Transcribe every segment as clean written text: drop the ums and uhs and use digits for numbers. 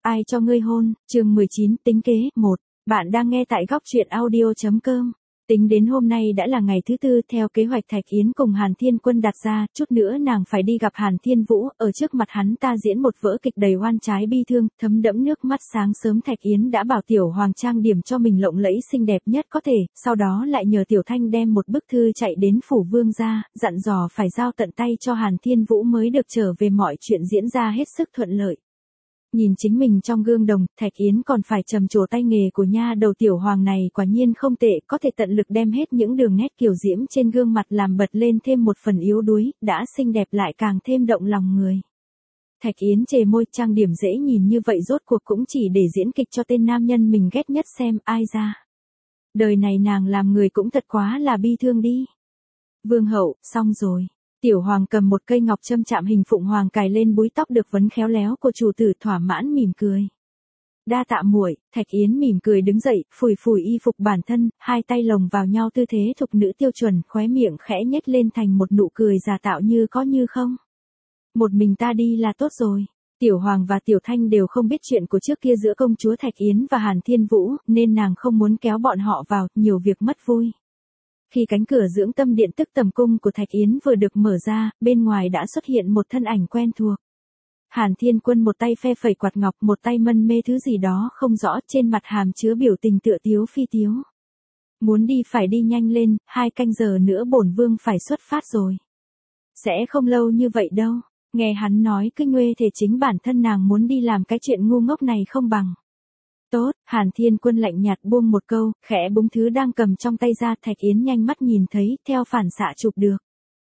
Ai cho ngươi hôn, chương 19, tính kế, 1. Bạn đang nghe tại góc truyện audio.com. Tính đến hôm nay đã là ngày thứ tư theo kế hoạch Thạch Yến cùng Hàn Thiên Quân đặt ra, chút nữa nàng phải đi gặp Hàn Thiên Vũ, ở trước mặt hắn ta diễn một vở kịch đầy oan trái bi thương, thấm đẫm nước mắt. Sáng sớm Thạch Yến đã bảo Tiểu Hoàng trang điểm cho mình lộng lẫy xinh đẹp nhất có thể, sau đó lại nhờ Tiểu Thanh đem một bức thư chạy đến phủ vương gia, dặn dò phải giao tận tay cho Hàn Thiên Vũ mới được trở về. Mọi chuyện diễn ra hết sức thuận lợi. Nhìn chính mình trong gương đồng, Thạch Yến còn phải trầm trồ tay nghề của nha đầu Tiểu Hoàng này quả nhiên không tệ, có thể tận lực đem hết những đường nét kiều diễm trên gương mặt làm bật lên thêm một phần yếu đuối, đã xinh đẹp lại càng thêm động lòng người. Thạch Yến chề môi, trang điểm dễ nhìn như vậy rốt cuộc cũng chỉ để diễn kịch cho tên nam nhân mình ghét nhất xem, ai ra. Đời này nàng làm người cũng thật quá là bi thương đi. Vương hậu, xong rồi. Tiểu Hoàng cầm một cây ngọc châm chạm hình phụng hoàng cài lên búi tóc được vấn khéo léo của chủ tử, thỏa mãn mỉm cười. Đa tạ muội. Thạch Yến mỉm cười đứng dậy, phủi phủi y phục bản thân, hai tay lồng vào nhau tư thế thục nữ tiêu chuẩn, khóe miệng khẽ nhếch lên thành một nụ cười giả tạo như có như không. Một mình ta đi là tốt rồi. Tiểu Hoàng và Tiểu Thanh đều không biết chuyện của trước kia giữa công chúa Thạch Yến và Hàn Thiên Vũ, nên nàng không muốn kéo bọn họ vào, nhiều việc mất vui. Khi cánh cửa dưỡng tâm điện tức tầm cung của Thạch Yến vừa được mở ra, bên ngoài đã xuất hiện một thân ảnh quen thuộc. Hàn Thiên Quân một tay phe phẩy quạt ngọc, một tay mân mê thứ gì đó không rõ, trên mặt hàm chứa biểu tình tựa tiếu phi tiếu. Muốn đi phải đi nhanh lên, 2 canh giờ nữa bổn vương phải xuất phát rồi. Sẽ không lâu như vậy đâu. Nghe hắn nói cứ nguê thể chính bản thân nàng muốn đi làm cái chuyện ngu ngốc này không bằng. Tốt, Hàn Thiên Quân lạnh nhạt buông một câu, khẽ búng thứ đang cầm trong tay ra. Thạch Yến nhanh mắt nhìn thấy, theo phản xạ chụp được.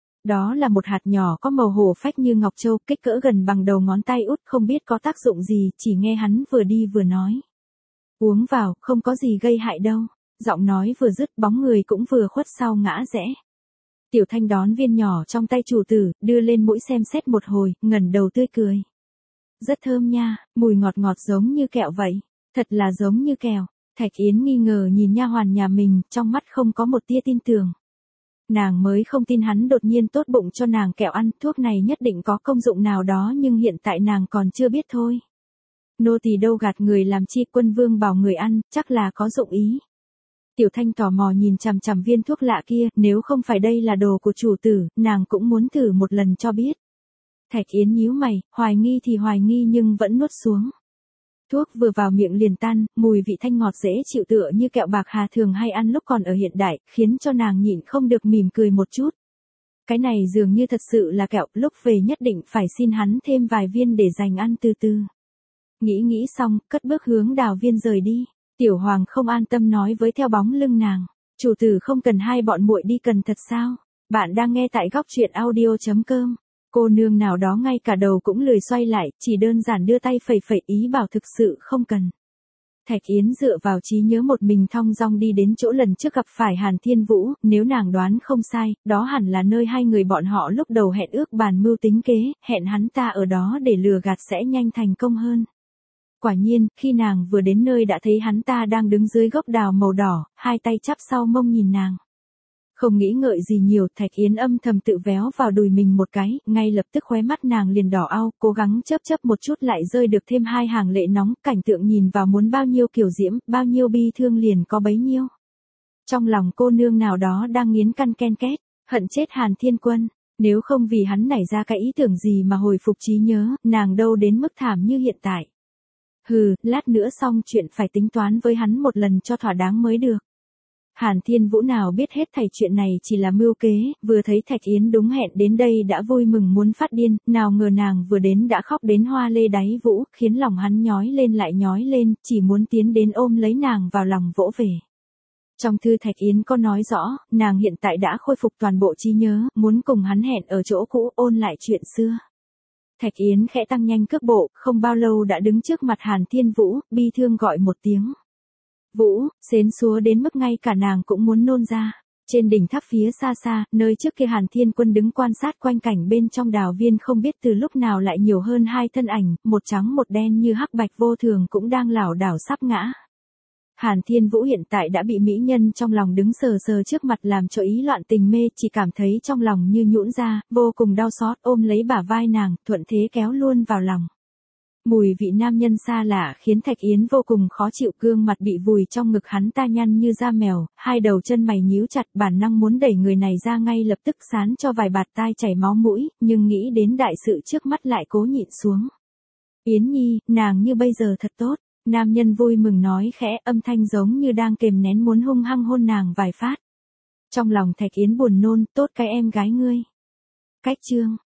Đó là một hạt nhỏ có màu hổ phách như ngọc châu, kích cỡ gần bằng đầu ngón tay út, không biết có tác dụng gì, chỉ nghe hắn vừa đi vừa nói. Uống vào, không có gì gây hại đâu. Giọng nói vừa dứt, bóng người cũng vừa khuất sau ngã rẽ. Tiểu Thanh đón viên nhỏ trong tay chủ tử, đưa lên mũi xem xét một hồi, ngẩng đầu tươi cười. Rất thơm nha, mùi ngọt ngọt giống như kẹo vậy. Thật là giống như kẹo. Thạch Yến nghi ngờ nhìn nha hoàn nhà mình, trong mắt không có một tia tin tưởng. Nàng mới không tin hắn đột nhiên tốt bụng cho nàng kẹo ăn, thuốc này nhất định có công dụng nào đó nhưng hiện tại nàng còn chưa biết thôi. Nô tỳ đâu gạt người làm chi, quân vương bảo người ăn, chắc là có dụng ý. Tiểu Thanh tò mò nhìn chằm chằm viên thuốc lạ kia, nếu không phải đây là đồ của chủ tử, nàng cũng muốn thử một lần cho biết. Thạch Yến nhíu mày, hoài nghi thì hoài nghi nhưng vẫn nuốt xuống. Thuốc vừa vào miệng liền tan, mùi vị thanh ngọt dễ chịu tựa như kẹo bạc hà thường hay ăn lúc còn ở hiện đại, khiến cho nàng nhịn không được mỉm cười một chút. Cái này dường như thật sự là kẹo, lúc về nhất định phải xin hắn thêm vài viên để dành ăn từ từ. Nghĩ xong, cất bước hướng Đào Viên rời đi. Tiểu Hoàng không an tâm nói với theo bóng lưng nàng. Chủ tử không cần hai bọn muội đi cần thật sao? Bạn đang nghe tại góc truyện audio.com. Cô nương nào đó ngay cả đầu cũng lười xoay lại, chỉ đơn giản đưa tay phẩy phẩy ý bảo thực sự không cần. Thạch Yến dựa vào trí nhớ một mình thong dong đi đến chỗ lần trước gặp phải Hàn Thiên Vũ, nếu nàng đoán không sai, đó hẳn là nơi hai người bọn họ lúc đầu hẹn ước bàn mưu tính kế, hẹn hắn ta ở đó để lừa gạt sẽ nhanh thành công hơn. Quả nhiên, khi nàng vừa đến nơi đã thấy hắn ta đang đứng dưới gốc đào màu đỏ, hai tay chắp sau mông nhìn nàng. Không nghĩ ngợi gì nhiều, Thạch Yến âm thầm tự véo vào đùi mình một cái, ngay lập tức khóe mắt nàng liền đỏ au, cố gắng chớp một chút lại rơi được thêm 2 hàng lệ nóng, cảnh tượng nhìn vào muốn bao nhiêu kiều diễm, bao nhiêu bi thương liền có bấy nhiêu. Trong lòng cô nương nào đó đang nghiến căn ken két, hận chết Hàn Thiên Quân, nếu không vì hắn nảy ra cái ý tưởng gì mà hồi phục trí nhớ, nàng đâu đến mức thảm như hiện tại. Hừ, lát nữa xong chuyện phải tính toán với hắn một lần cho thỏa đáng mới được. Hàn Thiên Vũ nào biết hết thảy chuyện này chỉ là mưu kế, vừa thấy Thạch Yến đúng hẹn đến đây đã vui mừng muốn phát điên, nào ngờ nàng vừa đến đã khóc đến hoa lê đáy vũ, khiến lòng hắn nhói lên lại nhói lên, chỉ muốn tiến đến ôm lấy nàng vào lòng vỗ về. Trong thư Thạch Yến có nói rõ, nàng hiện tại đã khôi phục toàn bộ trí nhớ, muốn cùng hắn hẹn ở chỗ cũ ôn lại chuyện xưa. Thạch Yến khẽ tăng nhanh cước bộ, không bao lâu đã đứng trước mặt Hàn Thiên Vũ, bi thương gọi một tiếng. Vũ, xến xúa đến mức ngay cả nàng cũng muốn nôn ra. Trên đỉnh tháp phía xa xa, nơi trước kia Hàn Thiên Quân đứng quan sát quanh cảnh bên trong Đào Viên không biết từ lúc nào lại nhiều hơn 2 thân ảnh, một trắng một đen như hắc bạch vô thường cũng đang lảo đảo sắp ngã. Hàn Thiên Vũ hiện tại đã bị mỹ nhân trong lòng đứng sờ sờ trước mặt làm cho ý loạn tình mê, chỉ cảm thấy trong lòng như nhũn ra, vô cùng đau xót, ôm lấy bả vai nàng, thuận thế kéo luôn vào lòng. Mùi vị nam nhân xa lạ khiến Thạch Yến vô cùng khó chịu, gương mặt bị vùi trong ngực hắn ta nhăn như da mèo, hai đầu chân mày nhíu chặt, bản năng muốn đẩy người này ra ngay lập tức sán cho vài bạt tai chảy máu mũi, nhưng nghĩ đến đại sự trước mắt lại cố nhịn xuống. Yến Nhi, nàng như bây giờ thật tốt, nam nhân vui mừng nói khẽ, âm thanh giống như đang kềm nén muốn hung hăng hôn nàng vài phát. Trong lòng Thạch Yến buồn nôn, tốt cái em gái ngươi. Cách chương